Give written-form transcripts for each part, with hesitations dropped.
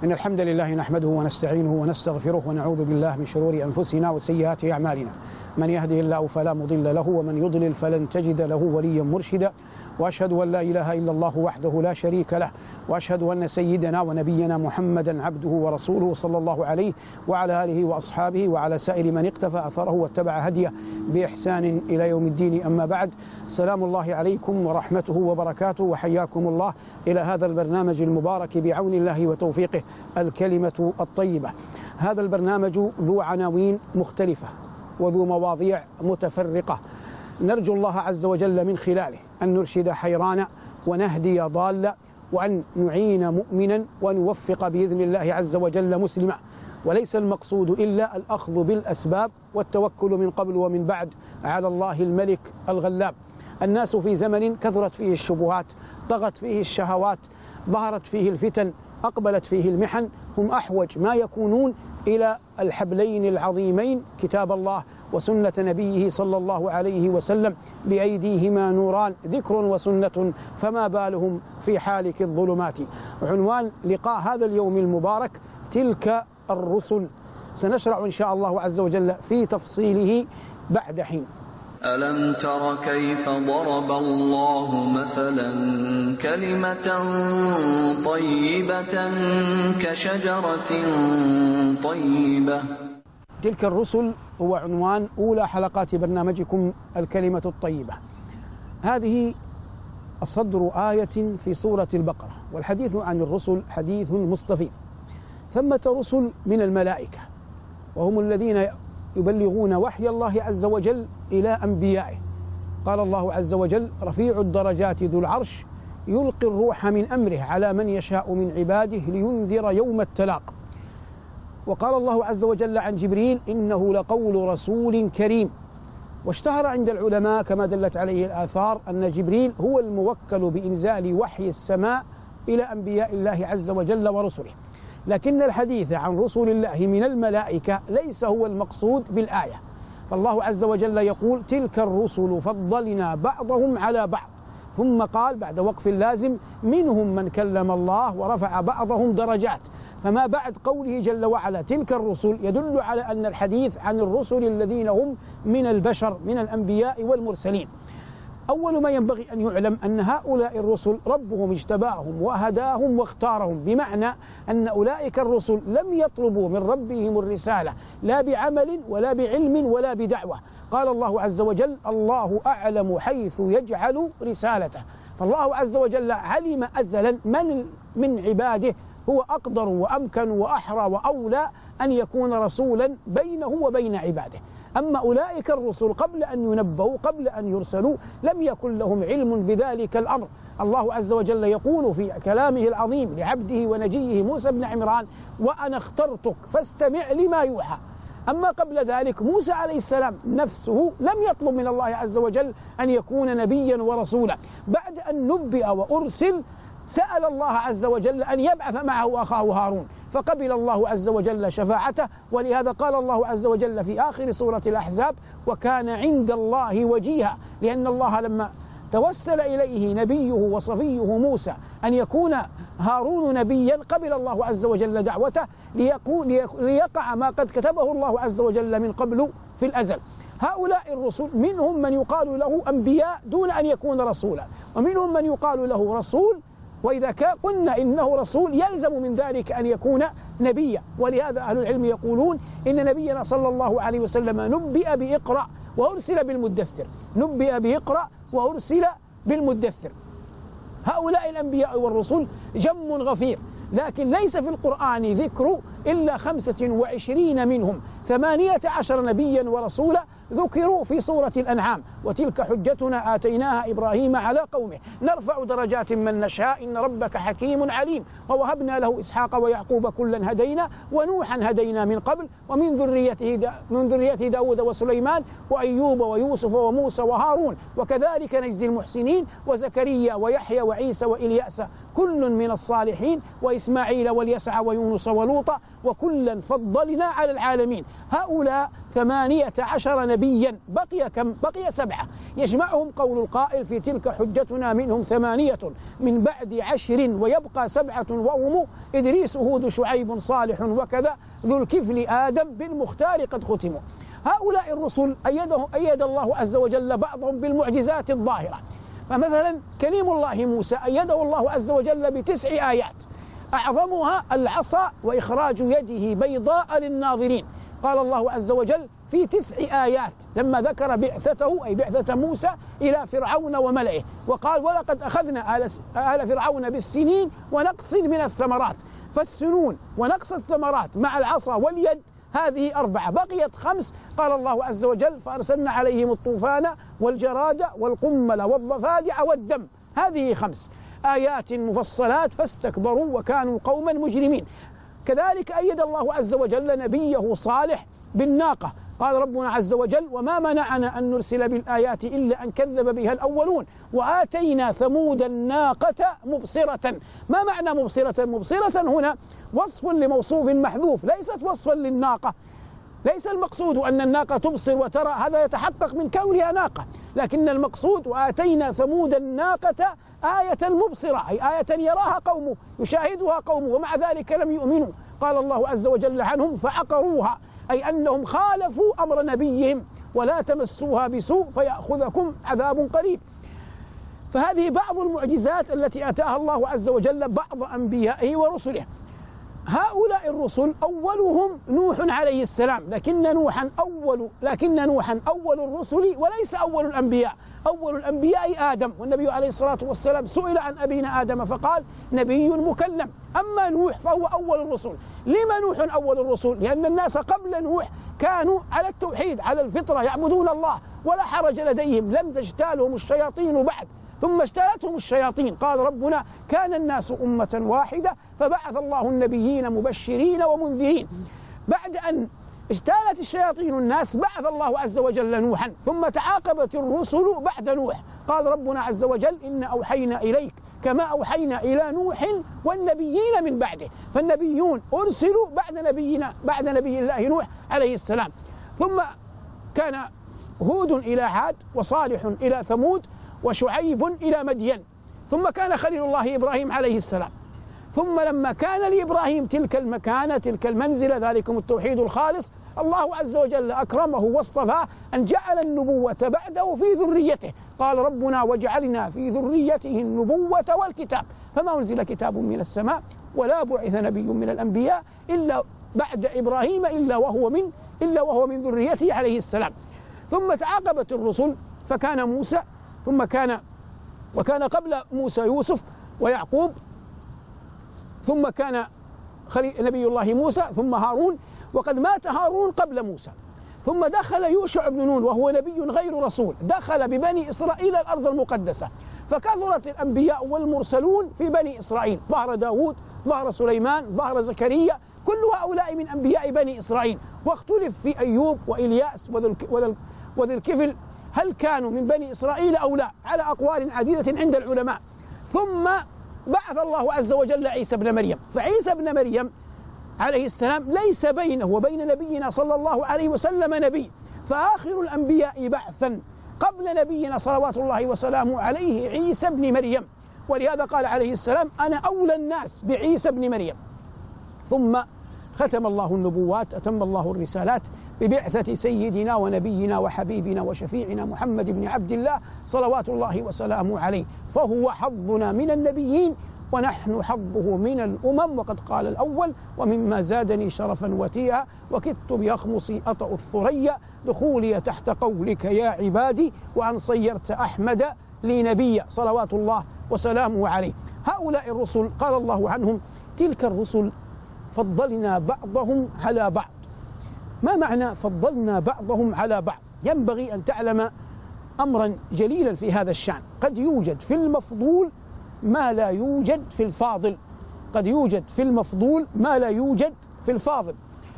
إن الحمد لله نحمده ونستعينه ونستغفره ونعوذ بالله من شرور أنفسنا وسيئات أعمالنا. من يهده الله فلا مضل له ومن يضلل فلن تجد له وليا مرشدا. وأشهد أن لا إله إلا الله وحده لا شريك له، وأشهد أن سيدنا ونبينا محمدا عبده ورسوله صلى الله عليه وعلى آله وأصحابه وعلى سائر من اقتفى أثره واتبع هديه بإحسان إلى يوم الدين. أما بعد، سلام الله عليكم ورحمته وبركاته، وحياكم الله إلى هذا البرنامج المبارك بعون الله وتوفيقه، الكلمة الطيبة. هذا البرنامج ذو عناوين مختلفة وذو مواضيع متفرقة، نرجو الله عز وجل من خلاله أن نرشد حيرانا ونهدي ضالا، وأن نعين مؤمنا ونوفق بإذن الله عز وجل مسلما. وليس المقصود إلا الأخذ بالأسباب والتوكل من قبل ومن بعد على الله الملك الغلاب. الناس في زمن كثرت فيه الشبهات، طغت فيه الشهوات، ظهرت فيه الفتن، أقبلت فيه المحن، هم أحوج ما يكونون إلى الحبلين العظيمين كتاب الله وسنة نبيه صلى الله عليه وسلم، بأيديهما نوران، ذكر وسنة، فما بالهم في حالك الظلمات. عنوان لقاء هذا اليوم المبارك تلك الرسل، سنشرع إن شاء الله عز وجل في تفصيله بعد حين. ألم تر كيف ضرب الله مثلا كلمة طيبة كشجرة طيبة. تلك الرسل هو عنوان أولى حلقات برنامجكم الكلمة الطيبة. هذه الصدر آية في سورة البقرة، والحديث عن الرسل حديث مستفيض. ثمة رسل من الملائكة، وهم الذين يبلغون وحي الله عز وجل إلى أنبيائه. قال الله عز وجل: رفيع الدرجات ذو العرش يلقي الروح من أمره على من يشاء من عباده لينذر يوم التلاق. وقال الله عز وجل عن جبريل: إنه لقول رسول كريم. واشتهر عند العلماء كما دلت عليه الآثار أن جبريل هو الموكل بإنزال وحي السماء إلى أنبياء الله عز وجل ورسله. لكن الحديث عن رسل الله من الملائكة ليس هو المقصود بالآية، فالله عز وجل يقول: تلك الرسل فضلنا بعضهم على بعض. ثم قال بعد وقف لازم: منهم من كلم الله ورفع بعضهم درجات. فما بعد قوله جل وعلا تلك الرسل يدل على أن الحديث عن الرسل الذين هم من البشر، من الأنبياء والمرسلين. أول ما ينبغي أن يعلم أن هؤلاء الرسل ربهم اجتباهم وهداهم واختارهم، بمعنى أن أولئك الرسل لم يطلبوا من ربهم الرسالة لا بعمل ولا بعلم ولا بدعوة. قال الله عز وجل: الله أعلم حيث يجعل رسالته. فالله عز وجل علم أزلا من عباده هو أقدر وأمكن وأحرى وأولى أن يكون رسولا بينه وبين عباده. أما أولئك الرسل قبل أن ينبؤوا، قبل أن يرسلوا، لم يكن لهم علم بذلك الأمر. الله عز وجل يقول في كلامه العظيم لعبده ونجيه موسى بن عمران: وأنا اخترتك فاستمع لما يوحى. أما قبل ذلك موسى عليه السلام نفسه لم يطلب من الله عز وجل أن يكون نبيا ورسولا. بعد أن نبئ وأرسل سأل الله عز وجل أن يبعث معه أخاه هارون، فقبل الله عز وجل شفاعته. ولهذا قال الله عز وجل في آخر سورة الأحزاب: وكان عند الله وجيها، لأن الله لما توسل إليه نبيه وصفيه موسى أن يكون هارون نبيا قبل الله عز وجل دعوته ليقع ما قد كتبه الله عز وجل من قبل في الأزل. هؤلاء الرسل منهم من يقال له أنبياء دون أن يكون رسولا، ومنهم من يقال له رسول، وإذا قلنا إنه رسول يلزم من ذلك أن يكون نبيا. ولهذا أهل العلم يقولون إن نبينا صلى الله عليه وسلم نبئ بإقرأ وأرسل بالمدثر، نبئ بإقرأ وأرسل بالمدثر. هؤلاء الأنبياء والرسل جم غفير، لكن ليس في القرآن ذكر إلا 25 منهم، 18 نبيا ورسولا ذكروا في سورة الأنعام. وتلك حجتنا آتيناها إبراهيم على قومه نرفع درجات من نشاء إن ربك حكيم عليم. ووهبنا له إسحاق ويعقوب كلا هدينا ونوحا هدينا من قبل ومن ذريته داود وسليمان وأيوب ويوسف وموسى وهارون وكذلك نجزي المحسنين وزكريا ويحيى وعيسى وإلياس كل من الصالحين وإسماعيل واليسع ويونس ولوطا وكلا فضلنا على العالمين. هؤلاء 18 نبيا، بقي كم؟ بقي 7. يجمعهم قول القائل في تلك حجتنا منهم 8 من بعد 10 ويبقى 7 وهم إدريس هود شعيب صالح وكذا ذو الكفل آدم بالمختار قد ختموا. هؤلاء الرسل أيد الله عز وجل بعضهم بالمعجزات الظاهرة. فمثلا كليم الله موسى أيده الله عز وجل ب9 آيات أعظمها العصا وإخراج يده بيضاء للناظرين. قال الله عز وجل في 9 آيات لما ذكر بعثته أي بعثة موسى إلى فرعون وملئه، وقال ولقد أخذنا آل فرعون بالسنين ونقص من الثمرات. فالسنون ونقص الثمرات مع العصا واليد هذه 4، بقيت 5. قال الله عز وجل فأرسلنا عليهم الطوفان والجراد والقمل والضفادع والدم، هذه 5 آيات مفصلات فاستكبروا وكانوا قوما مجرمين. كذلك أيد الله عز وجل نبيه صالح بالناقة. قال ربنا عز وجل وما منعنا أن نرسل بالآيات إلا أن كذب بها الأولون وآتينا ثمود الناقة مبصرة. ما معنى مبصرة؟ مبصرة هنا وصف لموصوف محذوف، ليست وصفا للناقة. ليس المقصود أن الناقة تبصر وترى، هذا يتحقق من كونها ناقة، لكن المقصود وآتينا ثمود الناقة آية مبصرة، أي آية يراها قومه يشاهدها قومه ومع ذلك لم يؤمنوا. قال الله عز وجل عنهم فعقروها، أي أنهم خالفوا أمر نبيهم ولا تمسوها بسوء فيأخذكم عذاب قريب. فهذه بعض المعجزات التي أتاها الله عز وجل بعض أنبيائه ورسله. هؤلاء الرسل أولهم نوح عليه السلام، لكن نوحا أول الرسل وليس أول الأنبياء. أول الأنبياء آدم، والنبي عليه الصلاة والسلام سئل عن أبينا آدم فقال نبي مكلم. أما نوح فهو أول الرسل. لما نوح أول الرسل؟ لأن الناس قبل نوح كانوا على التوحيد على الفطرة يعبدون الله ولا حرج لديهم، لم تجتالهم الشياطين بعد ثم اجتالتهم الشياطين. قال ربنا كان الناس أمة واحدة فبعث الله النبيين مبشرين ومنذرين. بعد أن اجتالت الشياطين الناس بعث الله عز وجل نوحا، ثم تعاقبت الرسل بعد نوح. قال ربنا عز وجل إن أوحينا إليك كما أوحينا إلى نوح والنبيين من بعده. فالنبيون أرسلوا بعد نبي الله نوح عليه السلام. ثم كان هود إلى عاد وصالح إلى ثمود وشعيب إلى مدين. ثم كان خليل الله إبراهيم عليه السلام. ثم لما كان لإبراهيم تلك المكانة تلك المنزلة ذلكم التوحيد الخالص، الله عز وجل أكرمه واصطفاه أن جعل النبوة بعده في ذريته. قال ربنا وجعلنا في ذريته النبوة والكتاب، فما أنزل كتاب من السماء ولا بعث نبي من الأنبياء إلا بعد إبراهيم إلا وهو من ذريته عليه السلام. ثم تعاقبت الرسل فكان موسى، وكان قبل موسى يوسف ويعقوب، ثم كان نبي الله موسى ثم هارون، وقد مات هارون قبل موسى. ثم دخل يوشع بن نون وهو نبي غير رسول، دخل ببني إسرائيل الأرض المقدسة، فكثرت الأنبياء والمرسلون في بني إسرائيل. ظهر داود، ظهر سليمان، ظهر زكريا، كل هؤلاء من أنبياء بني إسرائيل. واختلف في أيوب وإلياس وذي الكفل هل كانوا من بني إسرائيل أو لا، على أقوال عديدة عند العلماء. ثم بعث الله عز وجل عيسى بن مريم. فعيسى بن مريم عليه السلام ليس بينه وبين نبينا صلى الله عليه وسلم نبي، فآخر الأنبياء بعثا قبل نبينا صلوات الله وسلامه عليه عيسى بن مريم، ولهذا قال عليه السلام أنا أولى الناس بعيسى بن مريم. ثم ختم الله النبوات، أتم الله الرسالات ببعثة سيدنا ونبينا وحبيبنا وشفيعنا محمد بن عبد الله صلوات الله وسلامه عليه، فهو حظنا من النبيين ونحن حظه من الأمم. وقد قال الأول ومما زادني شرفا وتيها وكدت بأخمصي أطأ الثريا دخولي تحت قولك يا عبادي وأن صيرت أحمد لي نبيا صلوات الله وسلامه عليه. هؤلاء الرسل قال الله عنهم تلك الرسل فضلنا بعضهم على بعض. ما معنى فضلنا بعضهم على بعض؟ ينبغي أن تعلم أمرا جليلا في هذا الشأن. قد يوجد في المفضول ما لا يوجد في الفاضل، قد يوجد في المفضول ما لا يوجد في الفاضل.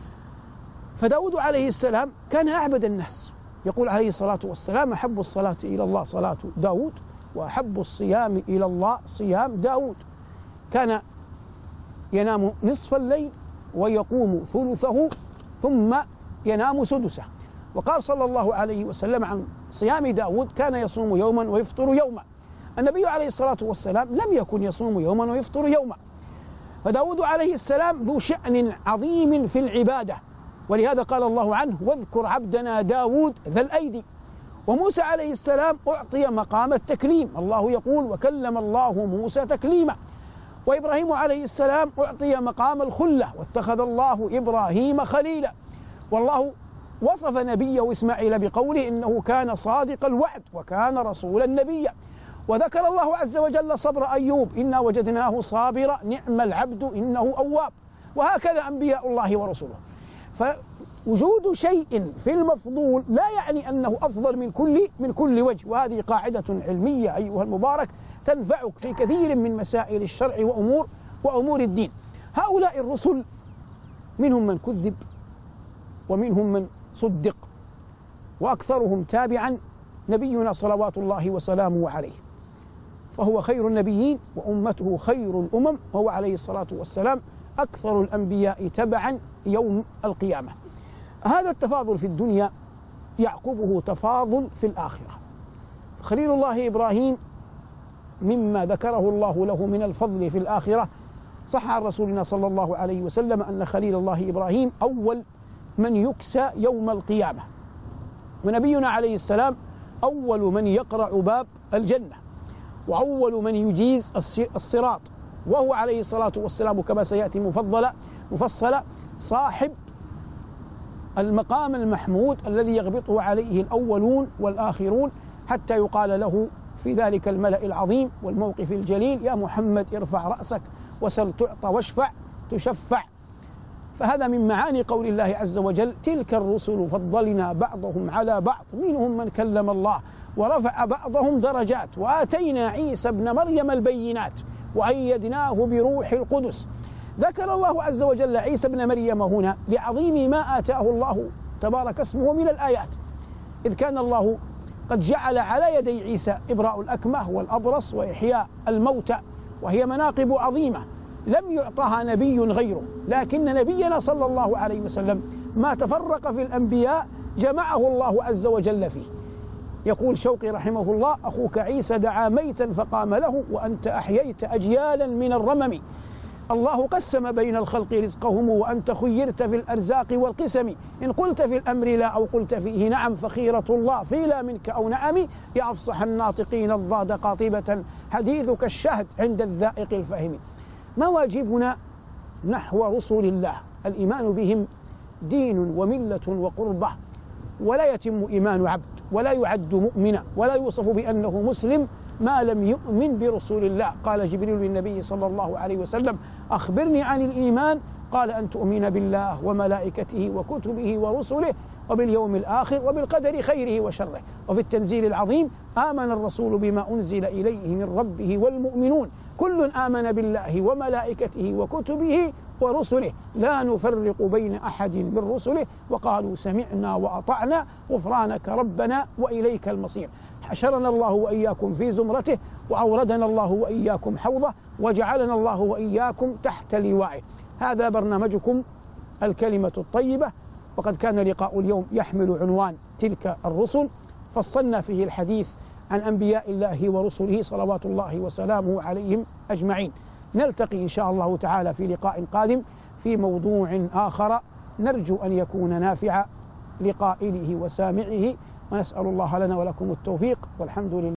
فداود عليه السلام كان أعبد الناس، يقول عليه الصلاة والسلام أحب الصلاة إلى الله صلاة داود وأحب الصيام إلى الله صيام داود. كان ينام نصف الليل ويقوم ثلثه ثم ينام سدسه. وقال صلى الله عليه وسلم عن صيام داود كان يصوم يوما ويفطر يوما. النبي عليه الصلاة والسلام لم يكن يصوم يوما ويفطر يوما. فداود عليه السلام ذو شأن عظيم في العبادة، ولهذا قال الله عنه: واذكر عبدنا داود ذا الأيدي. وموسى عليه السلام أعطي مقام التكليم، الله يقول: وكلم الله موسى تكليما. وإبراهيم عليه السلام أعطي مقام الخلة، واتخذ الله إبراهيم خليلا. والله وصف نبيه إسماعيل بقوله: إنه كان صادق الوعد وكان رسولا نبيا. وذكر الله عز وجل صبر أيوب: إنا وجدناه صابرا نعم العبد إنه أواب. وهكذا أنبياء الله ورسله. فوجود شيء في المفضول لا يعني أنه أفضل من كل وجه، وهذه قاعدة علمية أيها المبارك تنفعك في كثير من مسائل الشرع وأمور الدين. هؤلاء الرسل منهم من كذب ومنهم من صدق، وأكثرهم تابعا نبينا صلوات الله وسلامه عليه، فهو خير النبيين وأمته خير الأمم، وهو عليه الصلاة والسلام أكثر الأنبياء تبعا يوم القيامة. هذا التفاضل في الدنيا يعقبه تفاضل في الآخرة. خليل الله إبراهيم مما ذكره الله له من الفضل في الآخرة، صح عن رسولنا صلى الله عليه وسلم أن خليل الله إبراهيم أول من يكسى يوم القيامة، ونبينا عليه السلام أول من يقرع باب الجنة، وأول من يجيز الصراط، وهو عليه الصلاة والسلام كما سيأتي مفصلة صاحب المقام المحمود الذي يغبطه عليه الأولون والآخرون، حتى يقال له في ذلك الملأ العظيم والموقف الجليل: يا محمد ارفع رأسك وسل تعطى واشفع تشفع. فهذا من معاني قول الله عز وجل: تلك الرسل فضلنا بعضهم على بعض منهم من كلم الله ورفع بعضهم درجات وآتينا عيسى ابن مريم البينات وأيدناه بروح القدس. ذكر الله عز وجل عيسى ابن مريم هنا لعظيم ما آتاه الله تبارك اسمه من الآيات، إذ كان الله قد جعل على يدي عيسى إبراء الأكمه والأبرص وإحياء الموتى، وهي مناقب عظيمة لم يعطها نبي غيره. لكن نبينا صلى الله عليه وسلم ما تفرق في الأنبياء جمعه الله عز وجل فيه. يقول شوقي رحمه الله: أخوك عيسى دعا ميتا فقام له وأنت أحييت أجيالا من الرمم. الله قسم بين الخلق رزقهم وأنت خيرت في الأرزاق والقسم. إن قلت في الأمر لا أو قلت فيه نعم فخيرة الله في لا منك أو نعم. يا أفصح الناطقين الضاد قاطبة حديثك الشهد عند الذائق الفهم. ما واجبنا نحو رسل الله؟ الإيمان بهم دين وملة وقربة، ولا يتم إيمان عبد ولا يعد مؤمنا ولا يوصف بأنه مسلم ما لم يؤمن برسول الله. قال جبريل للنبي صلى الله عليه وسلم: أخبرني عن الإيمان. قال: أن تؤمن بالله وملائكته وكتبه ورسله وباليوم الآخر وبالقدر خيره وشره. وفي التنزيل العظيم: آمن الرسول بما أنزل إليه من ربه والمؤمنون كل آمن بالله وملائكته وكتبه ورسله لا نفرق بين أحد من رسله وقالوا سمعنا وأطعنا غفرانك ربنا وإليك المصير. حشرنا الله وإياكم في زمرته، وأوردنا الله وإياكم حوضه، وجعلنا الله وإياكم تحت لوائه. هذا برنامجكم الكلمة الطيبة، وقد كان لقاء اليوم يحمل عنوان تلك الرسل، فصلنا فيه الحديث عن أنبياء الله ورسله صلوات الله وسلامه عليهم أجمعين. نلتقي إن شاء الله تعالى في لقاء قادم في موضوع آخر نرجو أن يكون نافعا لقائله وسامعه، ونسأل الله لنا ولكم التوفيق، والحمد لله.